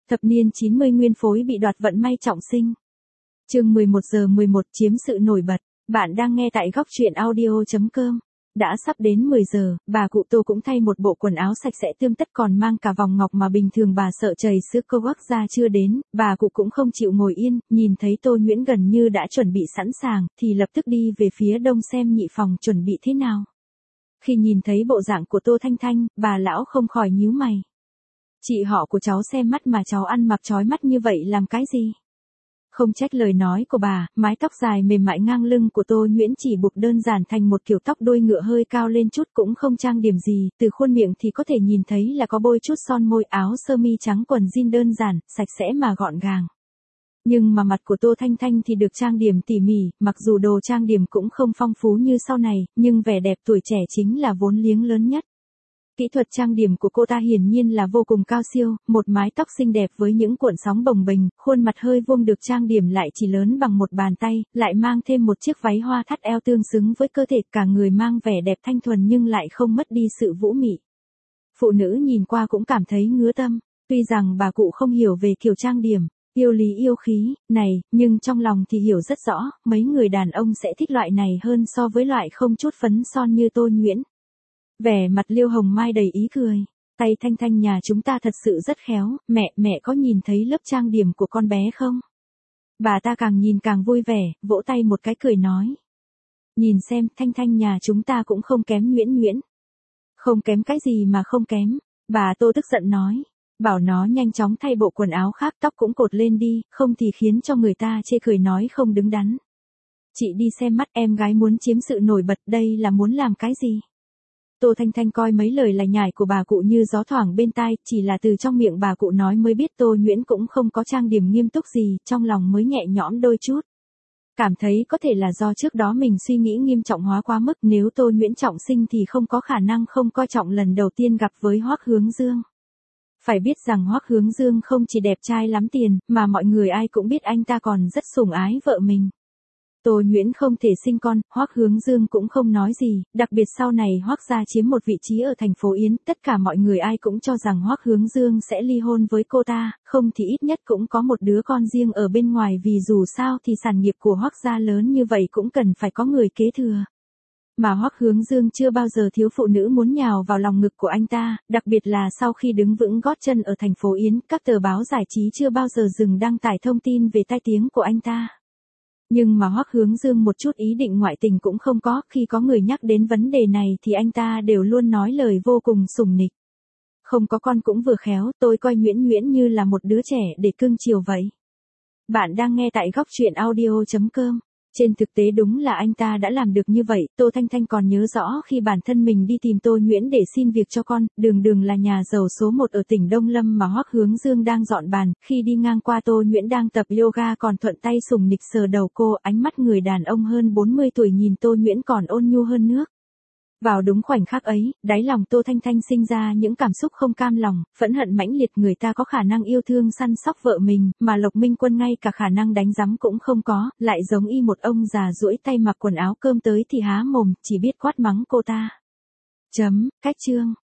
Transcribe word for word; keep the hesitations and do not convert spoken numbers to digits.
Thập niên chín mươi nguyên phối bị đoạt vận may trọng sinh. Chương mười một giờ mười một chiếm sự nổi bật. Bạn đang nghe tại góc truyện audio chấm com. Đã sắp đến mười giờ, bà cụ Tô cũng thay một bộ quần áo sạch sẽ tươm tất còn mang cả vòng ngọc mà bình thường bà sợ chảy xước cô quắc ra chưa đến, bà cụ cũng không chịu ngồi yên, nhìn thấy Tô Nhuyễn gần như đã chuẩn bị sẵn sàng, thì lập tức đi về phía đông xem nhị phòng chuẩn bị thế nào. Khi nhìn thấy bộ dạng của Tô Thanh Thanh, bà lão không khỏi nhíu mày. Chị họ của cháu xem mắt mà cháu ăn mặc chói mắt như vậy làm cái gì? Không trách lời nói của bà, mái tóc dài mềm mại ngang lưng của Tô Nhuyễn chỉ buộc đơn giản thành một kiểu tóc đuôi ngựa hơi cao lên chút cũng không trang điểm gì, từ khuôn miệng thì có thể nhìn thấy là có bôi chút son môi, áo sơ mi trắng quần jean đơn giản, sạch sẽ mà gọn gàng. Nhưng mà mặt của Tô Thanh Thanh thì được trang điểm tỉ mỉ, mặc dù đồ trang điểm cũng không phong phú như sau này, nhưng vẻ đẹp tuổi trẻ chính là vốn liếng lớn nhất. Kỹ thuật trang điểm của cô ta hiển nhiên là vô cùng cao siêu, một mái tóc xinh đẹp với những cuộn sóng bồng bềnh, khuôn mặt hơi vuông được trang điểm lại chỉ lớn bằng một bàn tay, lại mang thêm một chiếc váy hoa thắt eo tương xứng với cơ thể, cả người mang vẻ đẹp thanh thuần nhưng lại không mất đi sự vũ mị. Phụ nữ nhìn qua cũng cảm thấy ngứa tâm, tuy rằng bà cụ không hiểu về kiểu trang điểm, yêu lý yêu khí này, nhưng trong lòng thì hiểu rất rõ, mấy người đàn ông sẽ thích loại này hơn so với loại không chút phấn son như Tô Nhuyễn. Vẻ mặt Liêu Hồng Mai đầy ý cười, tay Thanh Thanh nhà chúng ta thật sự rất khéo, mẹ, mẹ có nhìn thấy lớp trang điểm của con bé không? Bà ta càng nhìn càng vui vẻ, vỗ tay một cái cười nói. Nhìn xem, Thanh Thanh nhà chúng ta cũng không kém Nhuyễn Nhuyễn. Không kém cái gì mà không kém, bà Tô tức giận nói, bảo nó nhanh chóng thay bộ quần áo khác, tóc cũng cột lên đi, không thì khiến cho người ta chê cười nói không đứng đắn. Chị đi xem mắt, em gái muốn chiếm sự nổi bật, đây là muốn làm cái gì? Tô Thanh Thanh coi mấy lời lải nhải của bà cụ như gió thoảng bên tai, chỉ là từ trong miệng bà cụ nói mới biết Tô Nhuyễn cũng không có trang điểm nghiêm túc gì, trong lòng mới nhẹ nhõm đôi chút. Cảm thấy có thể là do trước đó mình suy nghĩ nghiêm trọng hóa quá mức, nếu Tô Nhuyễn trọng sinh thì không có khả năng không coi trọng lần đầu tiên gặp với Hoắc Hướng Dương. Phải biết rằng Hoắc Hướng Dương không chỉ đẹp trai lắm tiền, mà mọi người ai cũng biết anh ta còn rất sủng ái vợ mình. Tô Nhuyễn không thể sinh con, Hoắc Hướng Dương cũng không nói gì, đặc biệt sau này Hoắc gia chiếm một vị trí ở thành phố Yến, tất cả mọi người ai cũng cho rằng Hoắc Hướng Dương sẽ ly hôn với cô ta, không thì ít nhất cũng có một đứa con riêng ở bên ngoài, vì dù sao thì sản nghiệp của Hoắc gia lớn như vậy cũng cần phải có người kế thừa. Mà Hoắc Hướng Dương chưa bao giờ thiếu phụ nữ muốn nhào vào lòng ngực của anh ta, đặc biệt là sau khi đứng vững gót chân ở thành phố Yến, các tờ báo giải trí chưa bao giờ dừng đăng tải thông tin về tai tiếng của anh ta. Nhưng mà Hoắc Hướng Dương một chút ý định ngoại tình cũng không có, khi có người nhắc đến vấn đề này thì anh ta đều luôn nói lời vô cùng sủng nịch. Không có con cũng vừa khéo, tôi coi Nhuyễn Nhuyễn như là một đứa trẻ để cưng chiều vậy. Bạn đang nghe tại góc truyện audio chấm com. Trên thực tế đúng là anh ta đã làm được như vậy, Tô Thanh Thanh còn nhớ rõ khi bản thân mình đi tìm Tô Nhuyễn để xin việc cho con, đường đường là nhà giàu số một ở tỉnh Đông Lâm mà Hoắc Hướng Dương đang dọn bàn, khi đi ngang qua Tô Nhuyễn đang tập yoga còn thuận tay sủng nịch sờ đầu cô, ánh mắt người đàn ông hơn bốn mươi tuổi nhìn Tô Nhuyễn còn ôn nhu hơn nước. Vào đúng khoảnh khắc ấy, đáy lòng Tô Thanh Thanh sinh ra những cảm xúc không cam lòng, phẫn hận mãnh liệt, người ta có khả năng yêu thương săn sóc vợ mình, mà Lộc Minh Quân ngay cả khả năng đánh giám cũng không có, lại giống y một ông già duỗi tay mặc quần áo cơm tới thì há mồm, chỉ biết quát mắng cô ta. Chấm, cách chương.